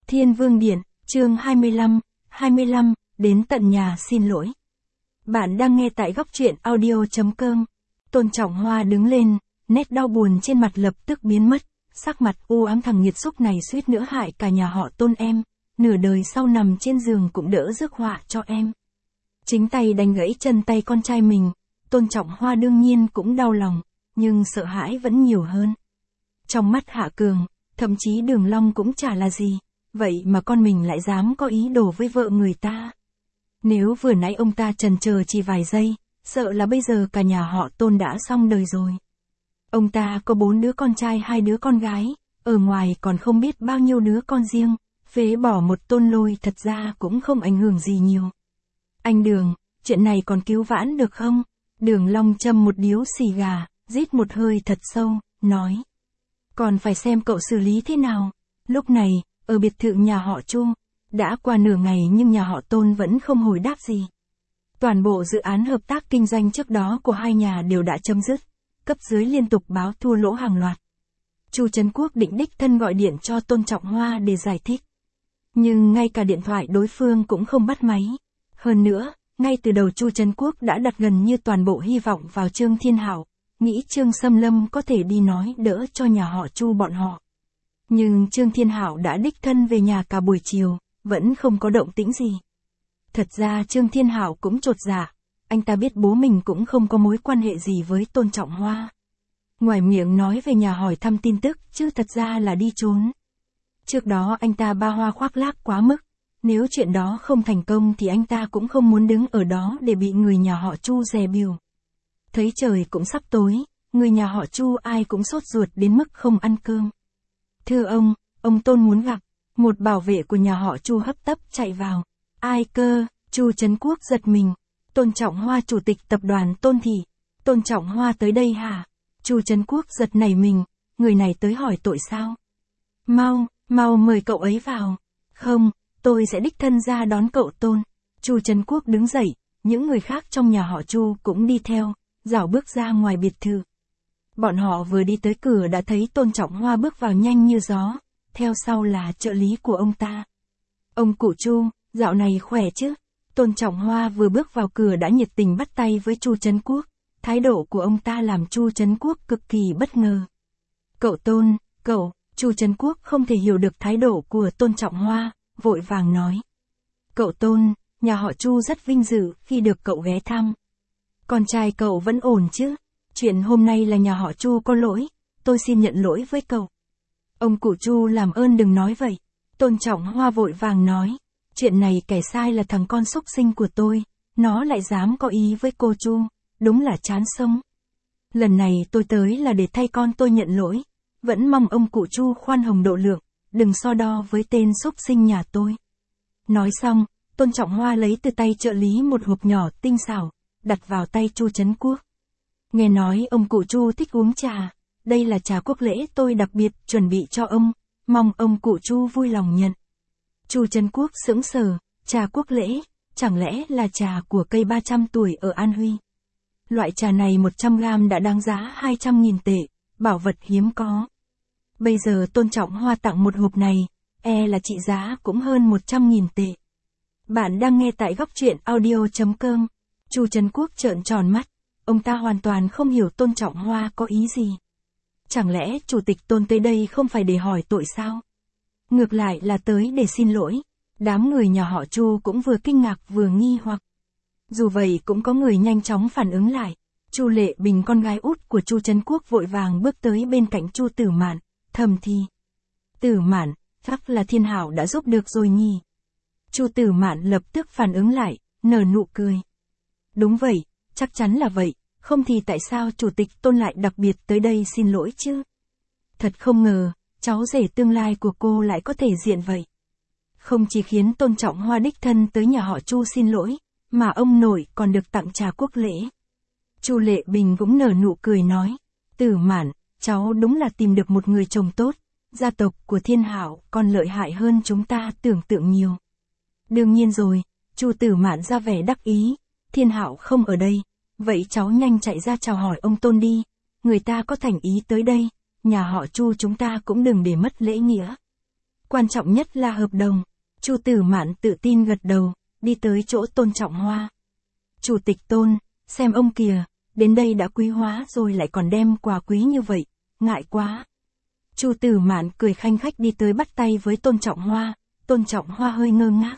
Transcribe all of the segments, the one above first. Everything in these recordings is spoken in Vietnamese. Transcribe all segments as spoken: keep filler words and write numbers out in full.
Thiên Vương Điện, chương hai mươi lăm, hai mươi lăm, đến tận nhà xin lỗi. Bạn đang nghe tại góc truyện audio chấm com. Tôn Trọng Hoa đứng lên, nét đau buồn trên mặt lập tức biến mất, sắc mặt u ám thằng nghiệt xúc này suýt nữa hại cả nhà họ Tôn em, nửa đời sau nằm trên giường cũng đỡ rước họa cho em. Chính tay đánh gãy chân tay con trai mình, Tôn Trọng Hoa đương nhiên cũng đau lòng, nhưng sợ hãi vẫn nhiều hơn. Trong mắt Hạ Cường, thậm chí Đường Long cũng chả là gì, vậy mà con mình lại dám có ý đồ với vợ người ta. Nếu vừa nãy ông ta chần chờ chỉ vài giây, sợ là bây giờ cả nhà họ Tôn đã xong đời rồi. Ông ta có bốn đứa con trai hai đứa con gái, ở ngoài còn không biết bao nhiêu đứa con riêng, phế bỏ một Tôn Lôi thật ra cũng không ảnh hưởng gì nhiều. Anh Đường, chuyện này còn cứu vãn được không? Đường Long châm một điếu xì gà, rít một hơi thật sâu, nói. Còn phải xem cậu xử lý thế nào. Lúc này, ở biệt thự nhà họ Chu, đã qua nửa ngày nhưng nhà họ Tôn vẫn không hồi đáp gì. Toàn bộ dự án hợp tác kinh doanh trước đó của hai nhà đều đã chấm dứt, cấp dưới liên tục báo thua lỗ hàng loạt. Chu Trấn Quốc định đích thân gọi điện cho Tôn Trọng Hoa để giải thích. Nhưng ngay cả điện thoại đối phương cũng không bắt máy. Hơn nữa, ngay từ đầu Chu Trấn Quốc đã đặt gần như toàn bộ hy vọng vào Trương Thiên Hảo, nghĩ Trương Sâm Lâm có thể đi nói đỡ cho nhà họ Chu bọn họ. Nhưng Trương Thiên Hảo đã đích thân về nhà cả buổi chiều, vẫn không có động tĩnh gì. Thật ra Trương Thiên Hảo cũng chột dạ, anh ta biết bố mình cũng không có mối quan hệ gì với Tôn Trọng Hoa. Ngoài miệng nói về nhà hỏi thăm tin tức, chứ thật ra là đi trốn. Trước đó anh ta ba hoa khoác lác quá mức, nếu chuyện đó không thành công thì anh ta cũng không muốn đứng ở đó để bị người nhà họ Chu dè bỉu. Thấy trời cũng sắp tối, người nhà họ Chu ai cũng sốt ruột đến mức không ăn cơm. Thưa ông, ông Tôn muốn gặp. Một bảo vệ của nhà họ Chu hấp tấp chạy vào. Ai cơ? Chu Trấn Quốc giật mình. Tôn Trọng Hoa chủ tịch tập đoàn Tôn Thị. Tôn Trọng Hoa tới đây hả? Chu Trấn Quốc giật nảy mình. Người này tới hỏi tội sao? Mau, mau mời cậu ấy vào. Không, tôi sẽ đích thân ra đón cậu Tôn. Chu Trấn Quốc đứng dậy, những người khác trong nhà họ Chu cũng đi theo, rảo bước ra ngoài biệt thự. Bọn họ vừa đi tới cửa đã thấy Tôn Trọng Hoa bước vào nhanh như gió. Theo sau là trợ lý của ông ta. Ông cụ Chu, dạo này khỏe chứ? Tôn Trọng Hoa vừa bước vào cửa đã nhiệt tình bắt tay với Chu Trấn Quốc. Thái độ của ông ta làm Chu Trấn Quốc cực kỳ bất ngờ. Cậu Tôn, cậu, Chu Trấn Quốc không thể hiểu được thái độ của Tôn Trọng Hoa, vội vàng nói. Cậu Tôn, nhà họ Chu rất vinh dự khi được cậu ghé thăm. Con trai cậu vẫn ổn chứ? Chuyện hôm nay là nhà họ Chu có lỗi, tôi xin nhận lỗi với cậu. Ông cụ Chu làm ơn đừng nói vậy. Tôn Trọng Hoa vội vàng nói. Chuyện này kẻ sai là thằng con xúc sinh của tôi. Nó lại dám có ý với cô Chu. Đúng là chán sống. Lần này tôi tới là để thay con tôi nhận lỗi. Vẫn mong ông cụ Chu khoan hồng độ lượng. Đừng so đo với tên xúc sinh nhà tôi. Nói xong, Tôn Trọng Hoa lấy từ tay trợ lý một hộp nhỏ tinh xảo, đặt vào tay Chu Trấn Quốc. Nghe nói ông cụ Chu thích uống trà. Đây là trà quốc lễ tôi đặc biệt chuẩn bị cho ông, mong ông cụ Chu vui lòng nhận. Chu Trấn Quốc sững sờ, trà quốc lễ, chẳng lẽ là trà của cây ba trăm tuổi ở An Huy. Loại trà này một trăm gam đã đáng giá hai trăm nghìn tệ, bảo vật hiếm có. Bây giờ Tôn Trọng Hoa tặng một hộp này, e là trị giá cũng hơn một trăm nghìn tệ. Bạn đang nghe tại góc truyện audio chấm com. Chu Trấn Quốc trợn tròn mắt, ông ta hoàn toàn không hiểu Tôn Trọng Hoa có ý gì. Chẳng lẽ chủ tịch Tôn tới đây không phải để hỏi tội sao? Ngược lại là tới để xin lỗi. Đám người nhà họ Chu cũng vừa kinh ngạc vừa nghi hoặc. Dù vậy cũng có người nhanh chóng phản ứng lại. Chu Lệ Bình con gái út của Chu Trấn Quốc vội vàng bước tới bên cạnh Chu Tử Mạn, thầm thì. Tử Mạn, chắc là Thiên Hảo đã giúp được rồi nhỉ? Chu Tử Mạn lập tức phản ứng lại, nở nụ cười. Đúng vậy, chắc chắn là vậy. Không thì tại sao chủ tịch Tôn lại đặc biệt tới đây xin lỗi chứ? Thật không ngờ, cháu rể tương lai của cô lại có thể diện vậy. Không chỉ khiến Tôn Trọng Hoa đích thân tới nhà họ Chu xin lỗi, mà ông nội còn được tặng trà quốc lễ. Chu Lệ Bình cũng nở nụ cười nói, Tử Mạn, cháu đúng là tìm được một người chồng tốt, gia tộc của Thiên Hảo còn lợi hại hơn chúng ta tưởng tượng nhiều. Đương nhiên rồi, Chu Tử Mạn ra vẻ đắc ý, Thiên Hảo không ở đây. Vậy cháu nhanh chạy ra chào hỏi ông Tôn đi, người ta có thành ý tới đây, nhà họ Chu chúng ta cũng đừng để mất lễ nghĩa. Quan trọng nhất là hợp đồng. Chu Tử Mạn tự tin gật đầu, đi tới chỗ Tôn Trọng Hoa. Chủ tịch Tôn, xem ông kìa, đến đây đã quý hóa rồi lại còn đem quà quý như vậy, ngại quá. Chu Tử Mạn cười khanh khách đi tới bắt tay với Tôn Trọng Hoa, Tôn Trọng Hoa hơi ngơ ngác.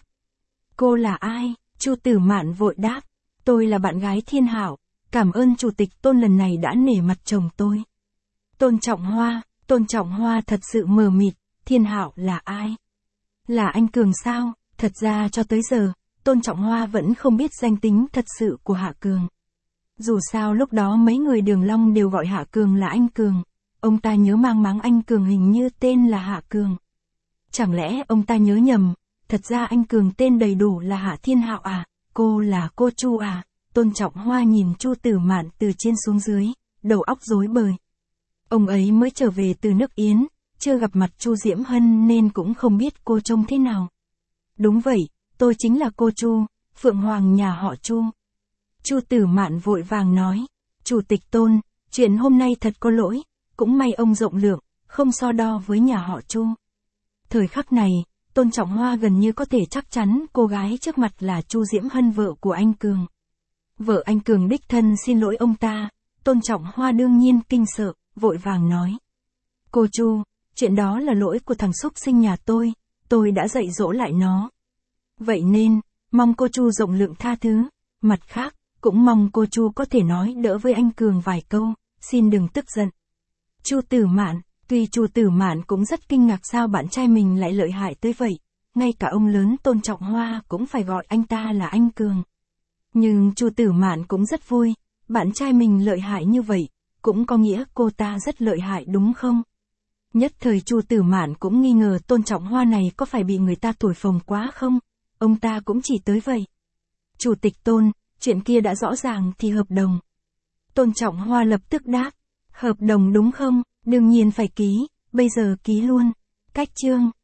Cô là ai? Chu Tử Mạn vội đáp, tôi là bạn gái Thiên Hạo, cảm ơn Chủ tịch Tôn lần này đã nể mặt chồng tôi. Tôn Trọng Hoa, Tôn Trọng Hoa thật sự mờ mịt, Thiên Hạo là ai? Là anh Cường sao? Thật ra cho tới giờ, Tôn Trọng Hoa vẫn không biết danh tính thật sự của Hạ Cường. Dù sao lúc đó mấy người Đường Long đều gọi Hạ Cường là anh Cường, ông ta nhớ mang máng anh Cường hình như tên là Hạ Cường. Chẳng lẽ ông ta nhớ nhầm, thật ra anh Cường tên đầy đủ là Hạ Thiên Hạo à, cô là cô Chu à? Tôn Trọng Hoa nhìn Chu Tử Mạn từ trên xuống dưới, đầu óc rối bời. Ông ấy mới trở về từ nước Yến, chưa gặp mặt Chu Diễm Hân nên cũng không biết cô trông thế nào. Đúng vậy, tôi chính là cô Chu, Phượng Hoàng nhà họ Chu. Chu Tử Mạn vội vàng nói, Chủ tịch Tôn, chuyện hôm nay thật có lỗi, cũng may ông rộng lượng, không so đo với nhà họ Chu. Thời khắc này, Tôn Trọng Hoa gần như có thể chắc chắn cô gái trước mặt là Chu Diễm Hân vợ của anh Cường. Vợ anh Cường đích thân xin lỗi ông ta, Tôn Trọng Hoa đương nhiên kinh sợ, vội vàng nói. Cô Chu, chuyện đó là lỗi của thằng xúc sinh nhà tôi, tôi đã dạy dỗ lại nó. Vậy nên, mong cô Chu rộng lượng tha thứ, mặt khác, cũng mong cô Chu có thể nói đỡ với anh Cường vài câu, xin đừng tức giận. Chu Tử Mạn, tuy Chu Tử Mạn cũng rất kinh ngạc sao bạn trai mình lại lợi hại tới vậy, ngay cả ông lớn Tôn Trọng Hoa cũng phải gọi anh ta là anh Cường. Nhưng Chu Tử Mạn cũng rất vui, bạn trai mình lợi hại như vậy, cũng có nghĩa cô ta rất lợi hại đúng không? Nhất thời Chu Tử Mạn cũng nghi ngờ Tôn Trọng Hoa này có phải bị người ta thổi phồng quá không? Ông ta cũng chỉ tới vậy. Chủ tịch Tôn, chuyện kia đã rõ ràng thì hợp đồng. Tôn Trọng Hoa lập tức đáp, hợp đồng đúng không? Đương nhiên phải ký, bây giờ ký luôn. Cách chương